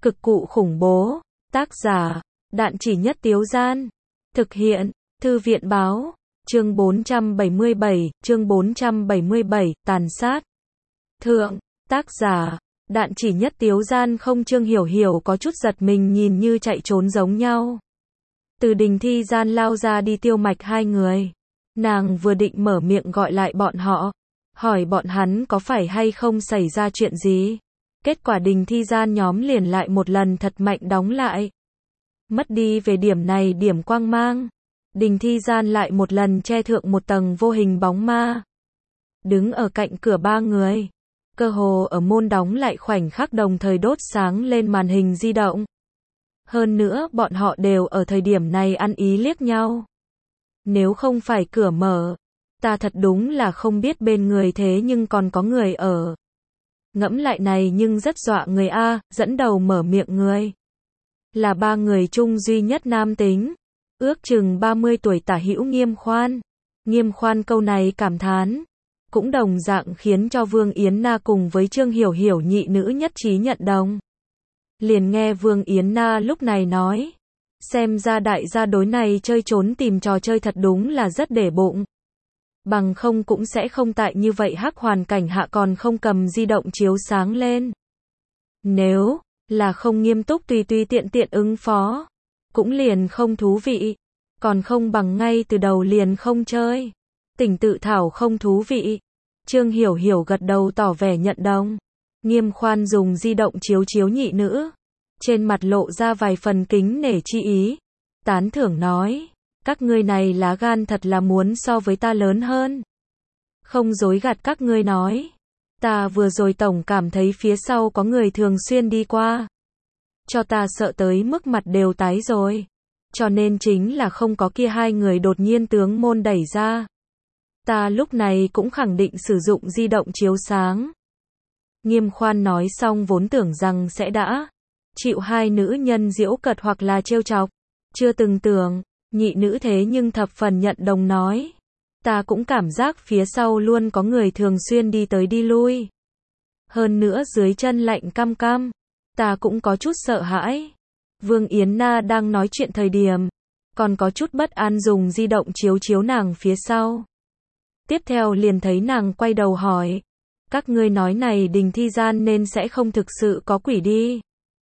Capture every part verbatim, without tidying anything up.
Cực cụ khủng bố. Tác giả, Đạn Chỉ Nhất Tiếu Gian. Thực hiện, Thư viện báo. Chương bốn trăm bảy mươi bảy, chương bốn trăm bảy mươi bảy, tàn sát. Thượng, tác giả, Đạn Chỉ Nhất Tiếu Gian. Không, Trương Hiểu Hiểu có chút giật mình, nhìn như chạy trốn giống nhau. Từ đình thi gian lao ra đi Tiêu Mạch hai người. Nàng vừa định mở miệng gọi lại bọn họ, hỏi bọn hắn có phải hay không xảy ra chuyện gì. Kết quả đình thi gian nhóm liền lại một lần thật mạnh đóng lại. Mất đi về điểm này điểm quang mang. Đình thi gian lại một lần che thượng một tầng vô hình bóng ma. Đứng ở cạnh cửa ba người. Cơ hồ ở môn đóng lại khoảnh khắc đồng thời đốt sáng lên màn hình di động. Hơn nữa bọn họ đều ở thời điểm này ăn ý liếc nhau. Nếu không phải cửa mở, ta thật đúng là không biết bên người thế nhưng còn có người ở. Ngẫm lại này nhưng rất dọa người a, dẫn đầu mở miệng người. Là ba người chung duy nhất nam tính. Ước chừng ba mươi tuổi tả hữu Nghiêm Khoan. Nghiêm Khoan câu này cảm thán. Cũng đồng dạng khiến cho Vương Yến Na cùng với Trương Hiểu Hiểu nhị nữ nhất trí nhận đồng. Liền nghe Vương Yến Na lúc này nói. Xem ra đại gia đối này chơi trốn tìm trò chơi thật đúng là rất để bụng. Bằng không cũng sẽ không tại như vậy hắc hoàn cảnh hạ còn không cầm di động chiếu sáng lên. Nếu là không nghiêm túc tùy tùy tiện tiện ứng phó, cũng liền không thú vị. Còn không bằng ngay từ đầu liền không chơi. Tỉnh tự thảo không thú vị. Trương Hiểu Hiểu gật đầu tỏ vẻ nhận đồng. Nghiêm Khoan dùng di động chiếu chiếu nhị nữ. Trên mặt lộ ra vài phần kính nể chi ý. Tán thưởng nói. Các ngươi này lá gan thật là muốn so với ta lớn hơn. Không dối gạt các ngươi nói. Ta vừa rồi tổng cảm thấy phía sau có người thường xuyên đi qua. Cho ta sợ tới mức mặt đều tái rồi. Cho nên chính là không có kia hai người đột nhiên tướng môn đẩy ra. Ta lúc này cũng khẳng định sử dụng di động chiếu sáng. Nghiêm Khoan nói xong vốn tưởng rằng sẽ đã chịu hai nữ nhân giễu cợt hoặc là trêu chọc. Chưa từng tưởng, nhị nữ thế nhưng thập phần nhận đồng nói. Ta cũng cảm giác phía sau luôn có người thường xuyên đi tới đi lui. Hơn nữa dưới chân lạnh cam cam. Ta cũng có chút sợ hãi. Vương Yến Na đang nói chuyện thời điểm. Còn có chút bất an dùng di động chiếu chiếu nàng phía sau. Tiếp theo liền thấy nàng quay đầu hỏi. Các ngươi nói này đình thi gian nên sẽ không thực sự có quỷ đi.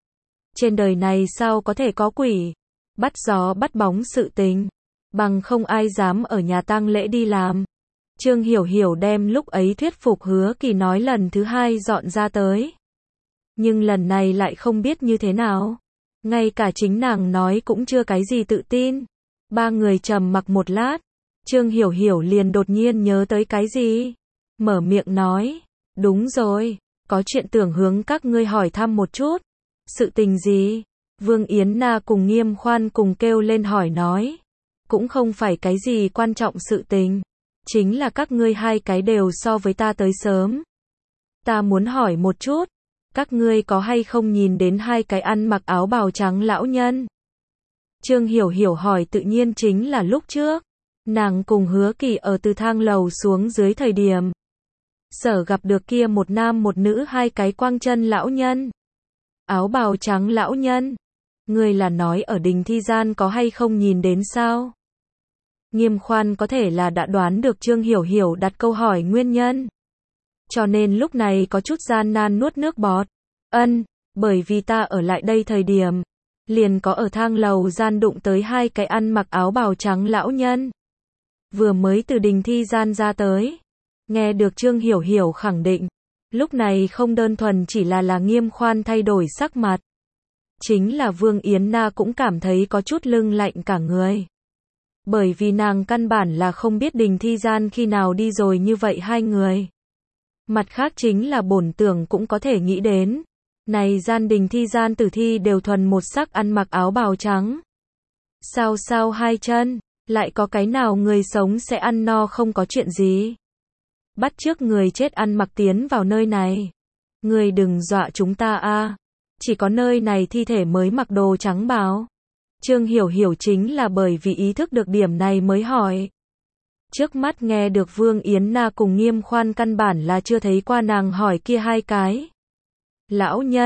Trên đời này sao có thể có quỷ. Bắt gió bắt bóng sự tình. Bằng không ai dám ở nhà tang lễ đi làm. Trương Hiểu Hiểu đem lúc ấy thuyết phục Hứa Kỳ nói lần thứ hai dọn ra tới. Nhưng lần này lại không biết như thế nào. Ngay cả chính nàng nói cũng chưa cái gì tự tin. Ba người trầm mặc một lát. Trương Hiểu Hiểu liền đột nhiên nhớ tới cái gì. Mở miệng nói. Đúng rồi. Có chuyện tưởng hướng các ngươi hỏi thăm một chút. Sự tình gì? Vương Yến Na cùng Nghiêm Khoan cùng kêu lên hỏi nói. Cũng không phải cái gì quan trọng sự tình. Chính là các ngươi hai cái đều so với ta tới sớm. Ta muốn hỏi một chút. Các ngươi có hay không nhìn đến hai cái ăn mặc áo bào trắng lão nhân? Trương Hiểu Hiểu hỏi tự nhiên chính là lúc trước. Nàng cùng Hứa Kỳ ở từ thang lầu xuống dưới thời điểm. Sở gặp được kia một nam một nữ hai cái quang chân lão nhân. Áo bào trắng lão nhân. Ngươi là nói ở đình thi gian có hay không nhìn đến sao? Nghiêm Khoan có thể là đã đoán được Trương Hiểu Hiểu đặt câu hỏi nguyên nhân. Cho nên lúc này có chút gian nan nuốt nước bọt. Ân, bởi vì ta ở lại đây thời điểm. Liền có ở thang lầu gian đụng tới hai cái ăn mặc áo bào trắng lão nhân. Vừa mới từ đình thi gian ra tới. Nghe được Trương Hiểu Hiểu khẳng định. Lúc này không đơn thuần chỉ là là Nghiêm Khoan thay đổi sắc mặt. Chính là Vương Yến Na cũng cảm thấy có chút lưng lạnh cả người. Bởi vì nàng căn bản là không biết đình thi gian khi nào đi rồi như vậy hai người. Mặt khác chính là bổn tưởng cũng có thể nghĩ đến. Này gian đình thi gian tử thi đều thuần một sắc ăn mặc áo bào trắng. Sao sao hai chân, lại có cái nào người sống sẽ ăn no không có chuyện gì. Bắt trước người chết ăn mặc tiến vào nơi này. Người đừng dọa chúng ta a. Chỉ có nơi này thi thể mới mặc đồ trắng bào. Trương Hiểu Hiểu chính là bởi vì ý thức được điểm này mới hỏi. Trước mắt nghe được Vương Yến Na cùng Nghiêm Khoan căn bản là chưa thấy qua nàng hỏi kia hai cái. Lão nhân,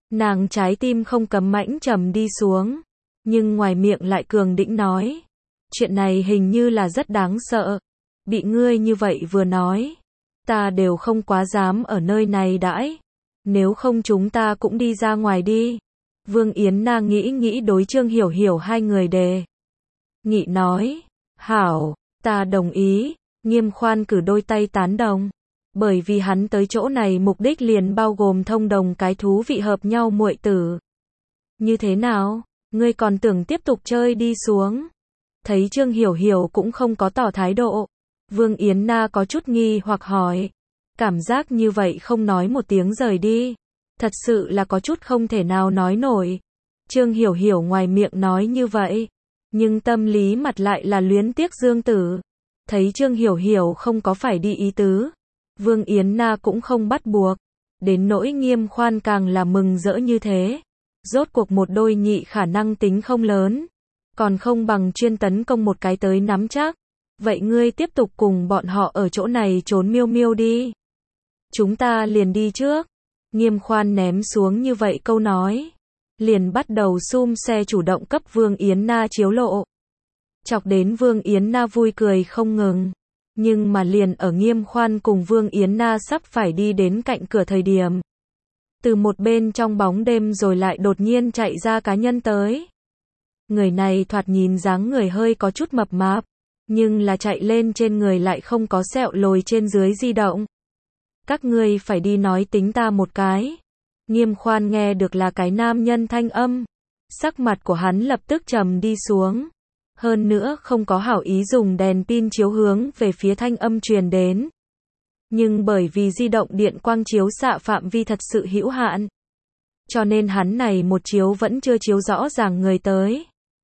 Nàng trái tim không cấm mãnh trầm đi xuống, nhưng ngoài miệng lại cường đĩnh nói. Chuyện này hình như là rất đáng sợ. Bị ngươi như vậy vừa nói, ta đều không quá dám ở nơi này đãi. Nếu không chúng ta cũng đi ra ngoài đi. Vương Yến Na nghĩ nghĩ đối Trương Hiểu Hiểu hai người đề nghị nói. Hảo, ta đồng ý. Nghiêm Khoan cử đôi tay tán đồng. Bởi vì hắn tới chỗ này mục đích liền bao gồm thông đồng cái thú vị hợp nhau muội tử. Như thế nào, ngươi còn tưởng tiếp tục chơi đi xuống? Thấy Trương Hiểu Hiểu cũng không có tỏ thái độ, Vương Yến Na có chút nghi hoặc hỏi. Cảm giác như vậy không nói một tiếng rời đi, thật sự là có chút không thể nào nói nổi. Trương Hiểu Hiểu ngoài miệng nói như vậy, nhưng tâm lý mặt lại là luyến tiếc Dương Tử. Thấy Trương Hiểu Hiểu không có phải đi ý tứ, Vương Yến Na cũng không bắt buộc. Đến nỗi Nghiêm Khoan càng là mừng rỡ như thế. Rốt cuộc một đôi nhị khả năng tính không lớn, còn không bằng chuyên tấn công một cái tới nắm chắc. Vậy ngươi tiếp tục cùng bọn họ ở chỗ này trốn miêu miêu đi. Chúng ta liền đi trước. Nghiêm Khoan ném xuống như vậy câu nói, liền bắt đầu xum xe chủ động cấp Vương Yến Na chiếu lộ. Chọc đến Vương Yến Na vui cười không ngừng. Nhưng mà liền ở Nghiêm Khoan cùng Vương Yến Na sắp phải đi đến cạnh cửa thời điểm, từ một bên trong bóng đêm rồi lại đột nhiên chạy ra cá nhân tới. Người này thoạt nhìn dáng người hơi có chút mập mạp, nhưng là chạy lên trên người lại không có sẹo lồi trên dưới di động. Các ngươi phải đi nói tính ta một cái. Nghiêm Khoan nghe được là cái nam nhân thanh âm, sắc mặt của hắn lập tức trầm đi xuống. Hơn nữa không có hảo ý dùng đèn pin chiếu hướng về phía thanh âm truyền đến. Nhưng bởi vì di động điện quang chiếu xạ phạm vi thật sự hữu hạn, cho nên hắn này một chiếu vẫn chưa chiếu rõ ràng người tới.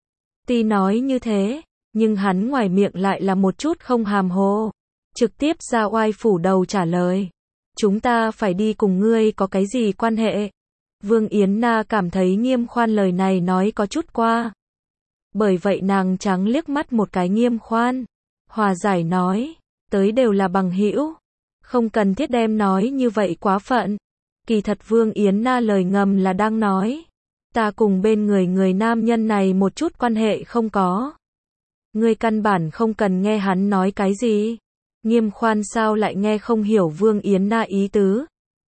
Tuy nói như thế, nhưng hắn ngoài miệng lại là một chút không hàm hồ, trực tiếp ra oai phủ đầu trả lời. Chúng ta phải đi cùng ngươi có cái gì quan hệ? Vương Yến Na cảm thấy Nghiêm Khoan lời này nói có chút qua. Bởi vậy nàng trắng liếc mắt một cái Nghiêm Khoan, hòa giải nói, tới đều là bằng hữu, không cần thiết đem nói như vậy quá phận. Kỳ thật Vương Yến Na lời ngầm là đang nói, ta cùng bên người người nam nhân này một chút quan hệ không có. Ngươi căn bản không cần nghe hắn nói cái gì. Nghiêm Khoan sao lại nghe không hiểu Vương Yến Na ý tứ.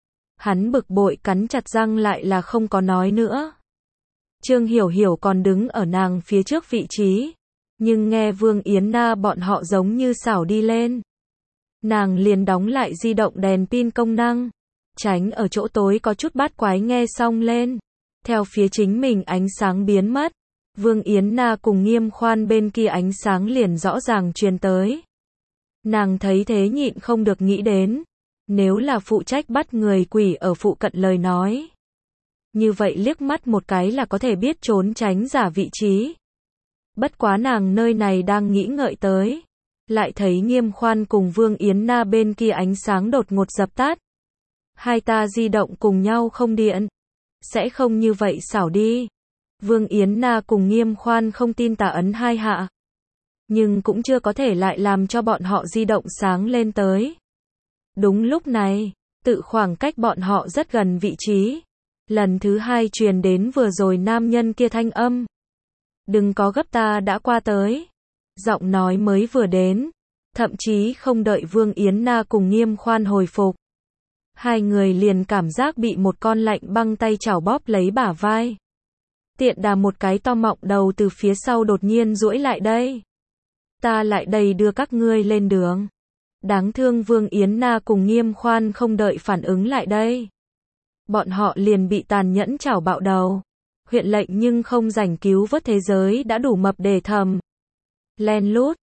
Hắn bực bội cắn chặt răng lại là không có nói nữa. Trương Hiểu Hiểu còn đứng ở nàng phía trước vị trí, nhưng nghe Vương Yến Na bọn họ giống như xảo đi lên. Nàng liền đóng lại di động đèn pin công năng, tránh ở chỗ tối có chút bát quái nghe xong lên. Theo phía chính mình ánh sáng biến mất, Vương Yến Na cùng Nghiêm Khoan bên kia ánh sáng liền rõ ràng truyền tới. Nàng thấy thế nhịn không được nghĩ đến, nếu là phụ trách bắt người quỷ ở phụ cận lời nói, như vậy liếc mắt một cái là có thể biết trốn tránh giả vị trí. Bất quá nàng nơi này đang nghĩ ngợi tới, lại thấy Nghiêm Khoan cùng Vương Yến Na bên kia ánh sáng đột ngột dập tắt. Hai ta di động cùng nhau không điện, sẽ không như vậy xảo đi. Vương Yến Na cùng Nghiêm Khoan không tin tà ấn hai hạ, nhưng cũng chưa có thể lại làm cho bọn họ di động sáng lên tới. Đúng lúc này, tự khoảng cách bọn họ rất gần vị trí, lần thứ hai truyền đến vừa rồi nam nhân kia thanh âm. Đừng có gấp, ta đã qua tới. Giọng nói mới vừa đến, thậm chí không đợi Vương Yến Na cùng Nghiêm Khoan hồi phục, hai người liền cảm giác bị một con lạnh băng tay chảo bóp lấy bả vai. Tiện đà một cái to mọng đầu từ phía sau đột nhiên duỗi lại đây. Ta lại đây đưa các ngươi lên đường. Đáng thương Vương Yến Na cùng Nghiêm Khoan không đợi phản ứng lại đây, bọn họ liền bị tàn nhẫn chảo bạo đầu. Huyện lệnh nhưng không rảnh cứu vớt thế giới đã đủ mập để thầm. Len lút,